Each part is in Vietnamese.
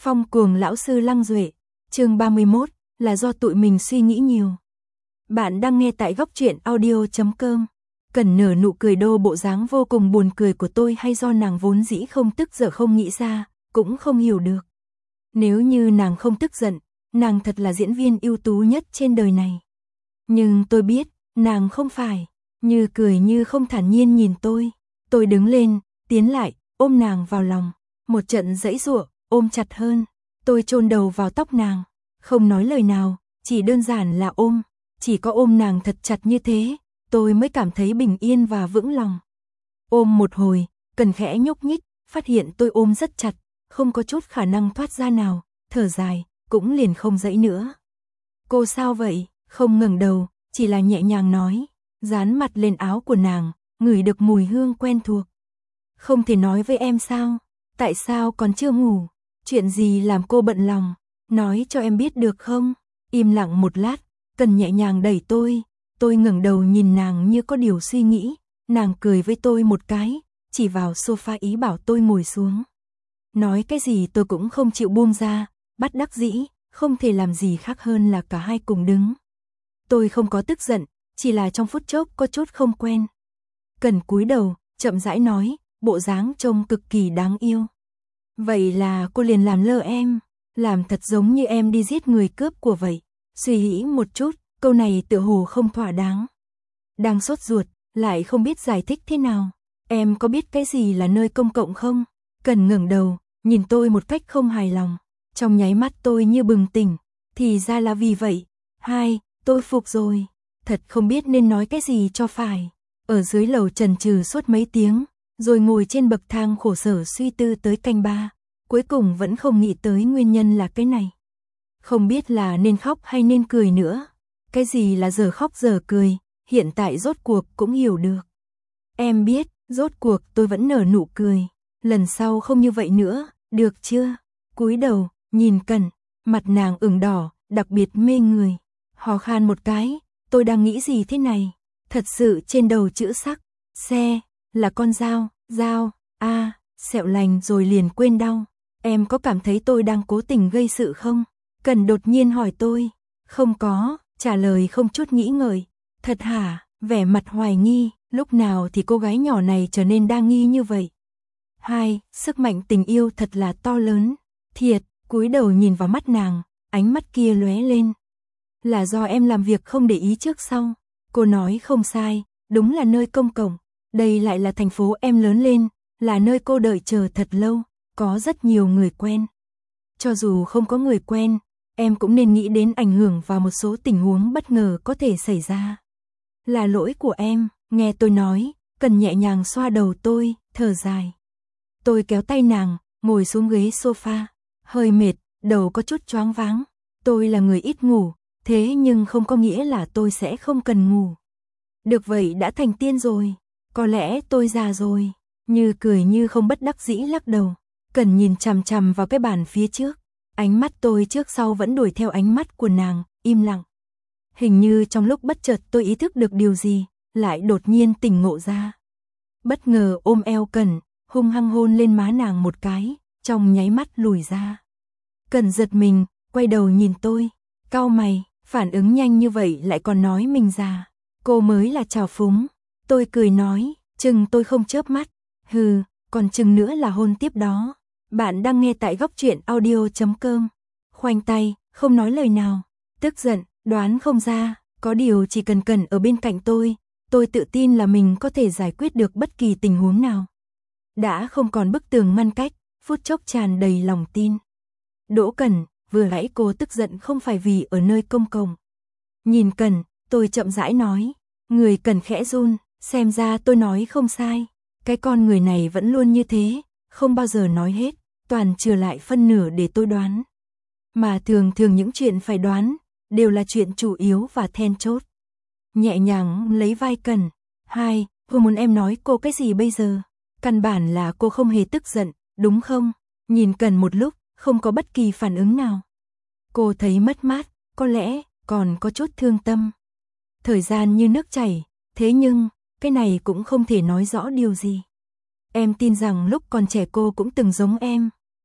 Phong cuồng lão sư Lăng Duệ, chương 31, là do tụi mình suy nghĩ nhiều. Bạn đang nghe tại góc truyện audio.com. Cần nở nụ cười đô bộ dáng vô cùng buồn cười của tôi hay do nàng vốn dĩ không tức giận không nghĩ ra, cũng không hiểu được. Nếu như nàng không tức giận, nàng thật là diễn viên ưu tú nhất trên đời này. Nhưng tôi biết, nàng không phải, như cười như không thản nhiên nhìn tôi đứng lên, tiến lại, ôm nàng vào lòng, một trận giãy giụa, ôm chặt hơn, tôi chôn đầu vào tóc nàng, không nói lời nào, chỉ đơn giản là ôm, chỉ có ôm nàng thật chặt như thế, tôi mới cảm thấy bình yên và vững lòng. Ôm một hồi, Cần khẽ nhúc nhích, phát hiện tôi ôm rất chặt, không có chút khả năng thoát ra nào, thở dài, cũng liền không giãy nữa. Cô sao vậy? Không ngẩng đầu, chỉ là nhẹ nhàng nói, dán mặt lên áo của nàng, ngửi được mùi hương quen thuộc. Không thể nói với em sao? Tại sao còn chưa ngủ? Chuyện gì làm cô bận lòng? Nói cho em biết được không? Im lặng một lát, Cần nhẹ nhàng đẩy tôi ngẩng đầu nhìn nàng như có điều suy nghĩ, nàng cười với tôi một cái, chỉ vào sofa ý bảo tôi ngồi xuống. Nói cái gì tôi cũng không chịu buông ra, bất đắc dĩ, không thể làm gì khác hơn là cả hai cùng đứng. Tôi không có tức giận, chỉ là trong phút chốc có chút không quen. Cần cúi đầu, chậm rãi nói, bộ dáng trông cực kỳ đáng yêu. Vậy là cô liền làm lơ em, làm thật giống như em đi giết người cướp của vậy. Suy nghĩ một chút, câu này tựa hồ không thỏa đáng. Đang sốt ruột, lại không biết giải thích thế nào. Em có biết cái gì là nơi công cộng không? Cần ngẩng đầu, nhìn tôi một cách không hài lòng. Trong nháy mắt tôi như bừng tỉnh, thì ra là vì vậy. Tôi phục rồi, thật không biết nên nói cái gì cho phải. Ở dưới lầu chần chừ suốt mấy tiếng, rồi ngồi trên bậc thang khổ sở suy tư tới canh ba, cuối cùng vẫn không nghĩ tới nguyên nhân là cái này. Không biết là nên khóc hay nên cười nữa. Cái gì là giờ khóc giờ cười, hiện tại rốt cuộc cũng hiểu được. Em biết, rốt cuộc tôi vẫn nở nụ cười. Lần sau không như vậy nữa, được chưa? Cúi đầu, nhìn Cần, mặt nàng ửng đỏ, đặc biệt mê người. Hò khan một cái, tôi đang nghĩ gì thế này? Thật sự trên đầu chữ sắc, xe, là con dao, sẹo lành rồi liền quên đau. Em có cảm thấy tôi đang cố tình gây sự không? Cần đột nhiên hỏi tôi. Không có, trả lời không chút nghĩ ngợi. Thật hả? Vẻ mặt hoài nghi, lúc nào thì cô gái nhỏ này trở nên đa nghi như vậy? Sức mạnh tình yêu thật là to lớn. Thiệt, cúi đầu nhìn vào mắt nàng, ánh mắt kia lóe lên. Là do em làm việc không để ý trước sau. Cô nói không sai, đúng là nơi công cộng. Đây lại là thành phố em lớn lên, là nơi cô đợi chờ thật lâu, có rất nhiều người quen. Cho dù không có người quen, em cũng nên nghĩ đến ảnh hưởng vào một số tình huống bất ngờ có thể xảy ra. Là lỗi của em, nghe tôi nói, Cần nhẹ nhàng xoa đầu tôi, thở dài. Tôi kéo tay nàng, ngồi xuống ghế sofa, hơi mệt, đầu có chút choáng váng. Tôi là người ít ngủ, thế nhưng không có nghĩa là tôi sẽ không cần ngủ. Được vậy đã thành tiên rồi, có lẽ tôi già rồi. Như cười như không bất đắc dĩ lắc đầu. Cần nhìn chằm chằm vào cái bàn phía trước. Ánh mắt tôi trước sau vẫn đuổi theo ánh mắt của nàng, im lặng. Hình như trong lúc bất chợt tôi ý thức được điều gì, lại đột nhiên tỉnh ngộ ra. Bất ngờ ôm eo Cần, hung hăng hôn lên má nàng một cái, trong nháy mắt lùi ra. Cần giật mình, quay đầu nhìn tôi, cau mày, phản ứng nhanh như vậy lại còn nói mình già. Cô mới là trào phúng. Tôi cười nói, chừng tôi không chớp mắt. Hừ, còn chừng nữa là hôn tiếp đó. Bạn đang nghe tại góc truyện audio.com. Khoanh tay, không nói lời nào. Tức giận, đoán không ra, có điều chỉ cần Cần ở bên cạnh tôi tự tin là mình có thể giải quyết được bất kỳ tình huống nào. Đã không còn bức tường ngăn cách, phút chốc tràn đầy lòng tin. Đỗ Cần, vừa nãy cô tức giận không phải vì ở nơi công cộng. Nhìn Cần, tôi chậm rãi nói, người Cần khẽ run, xem ra tôi nói không sai. Cái con người này vẫn luôn như thế, không bao giờ nói hết, toàn chừa lại phân nửa để tôi đoán. Mà thường những chuyện phải đoán, đều là chuyện chủ yếu và then chốt. Nhẹ nhàng lấy vai Cần. Cô muốn em nói cô cái gì bây giờ? Căn bản là cô không hề tức giận, đúng không? Nhìn Cần một lúc, không có bất kỳ phản ứng nào. Cô thấy mất mát, có lẽ còn có chút thương tâm. Thời gian như nước chảy, thế nhưng, cái này cũng không thể nói rõ điều gì. Em tin rằng lúc còn trẻ cô cũng từng giống em,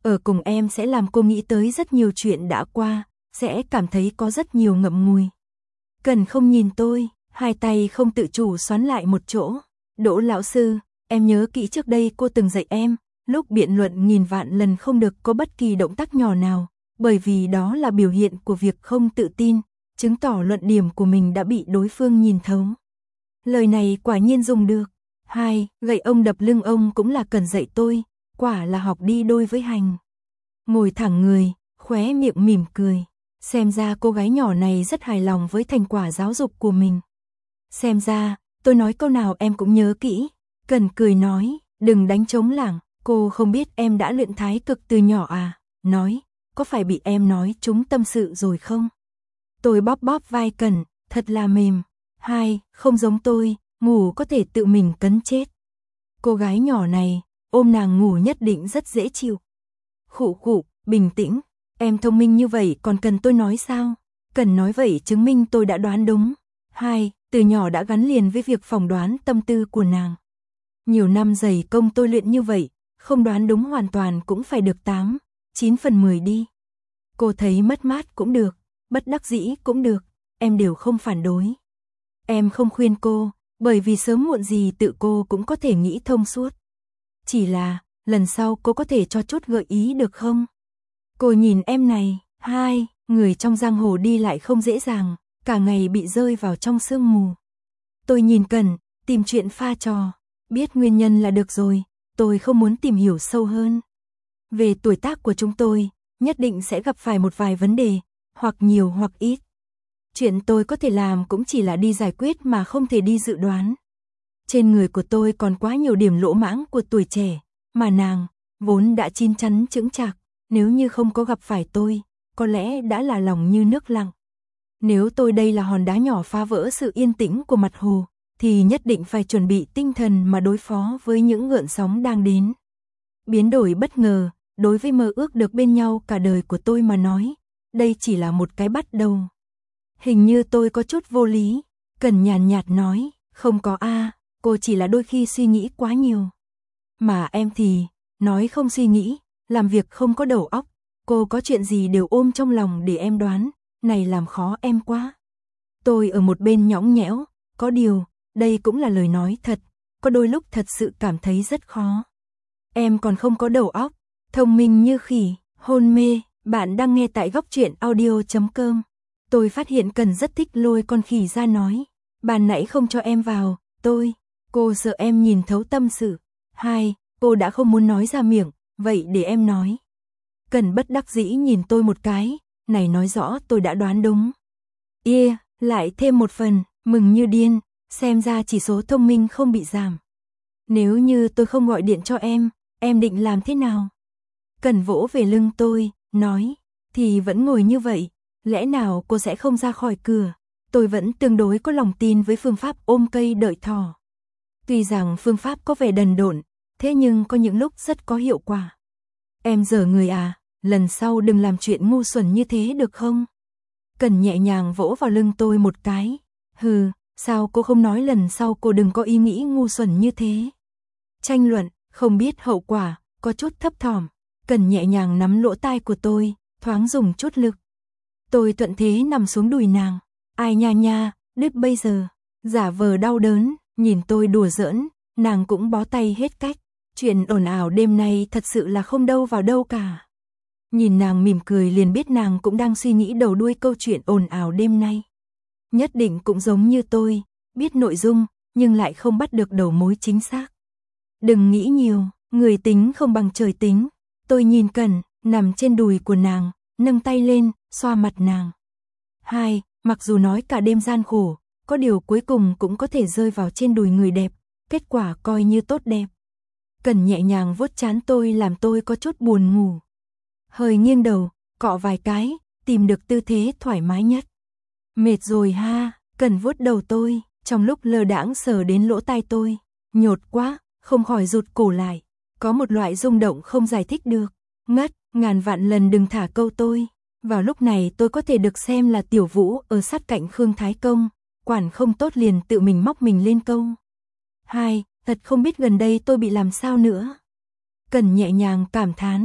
Ở cùng em sẽ làm cô nghĩ tới rất nhiều chuyện đã qua, sẽ cảm thấy có rất nhiều ngậm ngùi. Cần không nhìn tôi, hai tay không tự chủ xoắn lại một chỗ. Đỗ lão sư, em nhớ kỹ trước đây cô từng dạy em, lúc biện luận nghìn vạn lần không được có bất kỳ động tác nhỏ nào, bởi vì đó là biểu hiện của việc không tự tin, chứng tỏ luận điểm của mình đã bị đối phương nhìn thấu. Lời này quả nhiên dùng được. Hai, gậy ông đập lưng ông cũng là cần dạy tôi, quả là học đi đôi với hành. Ngồi thẳng người, khóe miệng mỉm cười. Xem ra cô gái nhỏ này rất hài lòng với thành quả giáo dục của mình. Xem ra, tôi nói câu nào em cũng nhớ kỹ. Cần cười nói, đừng đánh trống lảng, cô không biết em đã luyện thái cực từ nhỏ à? Nói, có phải bị em nói trúng tâm sự rồi không? Tôi bóp bóp vai Cần, thật là mềm. Hai, không giống tôi, ngủ có thể tự mình cấn chết. Cô gái nhỏ này, ôm nàng ngủ nhất định rất dễ chịu. Khụ khụ, bình tĩnh, em thông minh như vậy còn cần tôi nói sao? Cần nói vậy chứng minh tôi đã đoán đúng. Hai, từ nhỏ đã gắn liền với việc phỏng đoán tâm tư của nàng. Nhiều năm dày công tôi luyện như vậy, không đoán đúng hoàn toàn cũng phải được 8, 9 phần 10 đi. Cô thấy mất mát cũng được, bất đắc dĩ cũng được, em đều không phản đối. Em không khuyên cô, bởi vì sớm muộn gì tự cô cũng có thể nghĩ thông suốt. Chỉ là, lần sau cô có thể cho chút gợi ý được không? Cô nhìn em này, hai, người trong giang hồ đi lại không dễ dàng, cả ngày bị rơi vào trong sương mù. Tôi nhìn Cần, tìm chuyện pha trò, biết nguyên nhân là được rồi, tôi không muốn tìm hiểu sâu hơn. Về tuổi tác của chúng tôi, nhất định sẽ gặp phải một vài vấn đề, hoặc nhiều hoặc ít. Chuyện tôi có thể làm cũng chỉ là đi giải quyết mà không thể đi dự đoán. Trên người của tôi còn quá nhiều điểm lỗ mãng của tuổi trẻ, mà nàng, vốn đã chín chắn chững chạc, nếu như không có gặp phải tôi, có lẽ đã là lòng như nước lặng. Nếu tôi đây là hòn đá nhỏ phá vỡ sự yên tĩnh của mặt hồ, thì nhất định phải chuẩn bị tinh thần mà đối phó với những gợn sóng đang đến. Biến đổi bất ngờ, đối với mơ ước được bên nhau cả đời của tôi mà nói, đây chỉ là một cái bắt đầu. Hình như tôi có chút vô lý, Cần nhàn nhạt nói, không có a, cô chỉ là đôi khi suy nghĩ quá nhiều. Mà em thì, nói không suy nghĩ, làm việc không có đầu óc, cô có chuyện gì đều ôm trong lòng để em đoán, này làm khó em quá. Tôi ở một bên nhõng nhẽo, có điều, đây cũng là lời nói thật, có đôi lúc thật sự cảm thấy rất khó. Em còn không có đầu óc, thông minh như khỉ, hôn mê, bạn đang nghe tại góc truyện audio.com. Tôi phát hiện Cần rất thích lôi con khỉ ra nói, ban nãy không cho em vào, cô sợ em nhìn thấu tâm sự. Hai, cô đã không muốn nói ra miệng, vậy để em nói. Cần bất đắc dĩ nhìn tôi một cái, này nói rõ tôi đã đoán đúng. Lại thêm một phần, mừng như điên, xem ra chỉ số thông minh không bị giảm. Nếu như tôi không gọi điện cho em định làm thế nào? Cần vỗ về lưng tôi, nói, thì vẫn ngồi như vậy, lẽ nào cô sẽ không ra khỏi cửa? Tôi vẫn tương đối có lòng tin với phương pháp ôm cây đợi thỏ. Tuy rằng phương pháp có vẻ đần độn, thế nhưng có những lúc rất có hiệu quả. Em dở người à, lần sau đừng làm chuyện ngu xuẩn như thế được không? Cần nhẹ nhàng vỗ vào lưng tôi một cái. Hừ, sao cô không nói lần sau cô đừng có ý nghĩ ngu xuẩn như thế? Tranh luận, không biết hậu quả, có chút thấp thỏm. Cần nhẹ nhàng nắm lỗ tai của tôi, thoáng dùng chút lực. Tôi thuận thế nằm xuống đùi nàng. Ai nha nha, đứt bây giờ. Giả vờ đau đớn, nhìn tôi đùa giỡn, nàng cũng bó tay hết cách. Chuyện ồn ào đêm nay thật sự là không đâu vào đâu cả. Nhìn nàng mỉm cười liền biết nàng cũng đang suy nghĩ đầu đuôi câu chuyện ồn ào đêm nay. Nhất định cũng giống như tôi, biết nội dung, nhưng lại không bắt được đầu mối chính xác. Đừng nghĩ nhiều, người tính không bằng trời tính. Tôi nhìn Cần, nằm trên đùi của nàng, nâng tay lên, xoa mặt nàng. Hai, mặc dù nói cả đêm gian khổ, có điều cuối cùng cũng có thể rơi vào trên đùi người đẹp, kết quả coi như tốt đẹp. Cần nhẹ nhàng vuốt trán tôi làm tôi có chút buồn ngủ. Hơi nghiêng đầu, cọ vài cái, tìm được tư thế thoải mái nhất. Mệt rồi ha, Cần vuốt đầu tôi, trong lúc lơ đãng sờ đến lỗ tai tôi. Nhột quá, không khỏi rụt cổ lại. Có một loại rung động không giải thích được. Ngất, ngàn vạn lần đừng thả câu tôi. Vào lúc này tôi có thể được xem là Tiểu Vũ ở sát cạnh Khương Thái Công. Quản không tốt liền tự mình móc mình lên câu. Hai, thật không biết gần đây tôi bị làm sao nữa. Cần nhẹ nhàng cảm thán.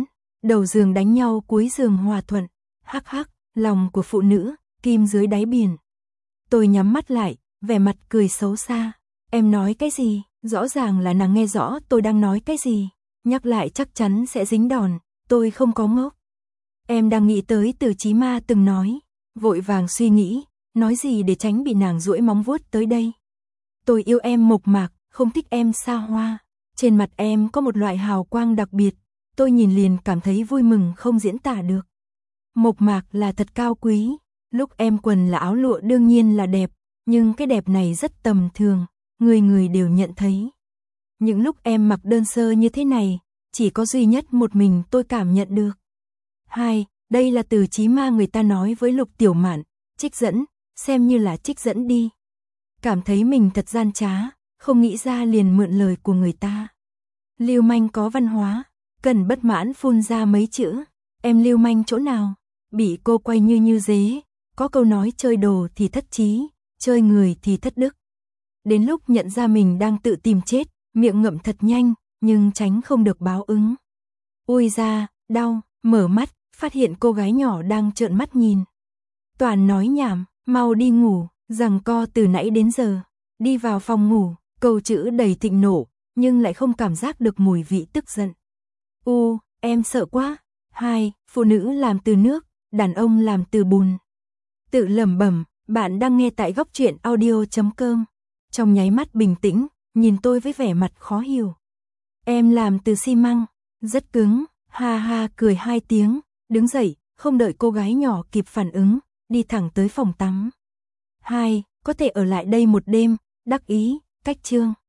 đầu giường đánh nhau cuối giường hòa thuận. Hắc hắc, lòng của phụ nữ, kim dưới đáy biển. Tôi nhắm mắt lại, vẻ mặt cười xấu xa. Em nói cái gì? Rõ ràng là nàng nghe rõ tôi đang nói cái gì. Nhắc lại chắc chắn sẽ dính đòn, tôi không có ngốc. Em đang nghĩ tới từ Chí Ma từng nói, vội vàng suy nghĩ, nói gì để tránh bị nàng duỗi móng vuốt tới đây. Tôi yêu em mộc mạc, không thích em xa hoa. Trên mặt em có một loại hào quang đặc biệt, tôi nhìn liền cảm thấy vui mừng không diễn tả được. Mộc mạc là thật cao quý, lúc em quần là áo lụa đương nhiên là đẹp, nhưng cái đẹp này rất tầm thường, người người đều nhận thấy. Những lúc em mặc đơn sơ như thế này, chỉ có duy nhất một mình tôi cảm nhận được. 2. Đây là từ Chí Ma người ta nói với Lục Tiểu Mạn, trích dẫn, xem như là trích dẫn đi. Cảm thấy mình thật gian trá, không nghĩ ra liền mượn lời của người ta. Lưu manh có văn hóa, Cần bất mãn phun ra mấy chữ, em lưu manh chỗ nào? Bị cô quay như dế, có câu nói chơi đồ thì thất trí, chơi người thì thất đức. Đến lúc nhận ra mình đang tự tìm chết, miệng ngậm thật nhanh, nhưng tránh không được báo ứng. Ui da, đau, mở mắt, phát hiện cô gái nhỏ đang trợn mắt nhìn. Toàn nói nhảm, mau đi ngủ, giằng co từ nãy đến giờ. Đi vào phòng ngủ, câu chữ đầy thịnh nộ, nhưng lại không cảm giác được mùi vị tức giận. Em sợ quá. 2. Phụ nữ làm từ nước, đàn ông làm từ bùn. Tự lẩm bẩm, bạn đang nghe tại Góc Truyện Audio.com. Trong nháy mắt bình tĩnh, nhìn tôi với vẻ mặt khó hiểu. Em làm từ xi măng, rất cứng, ha ha cười 2 tiếng, đứng dậy, không đợi cô gái nhỏ kịp phản ứng, đi thẳng tới phòng tắm. 2. Có thể ở lại đây một đêm, đắc ý, cách chương.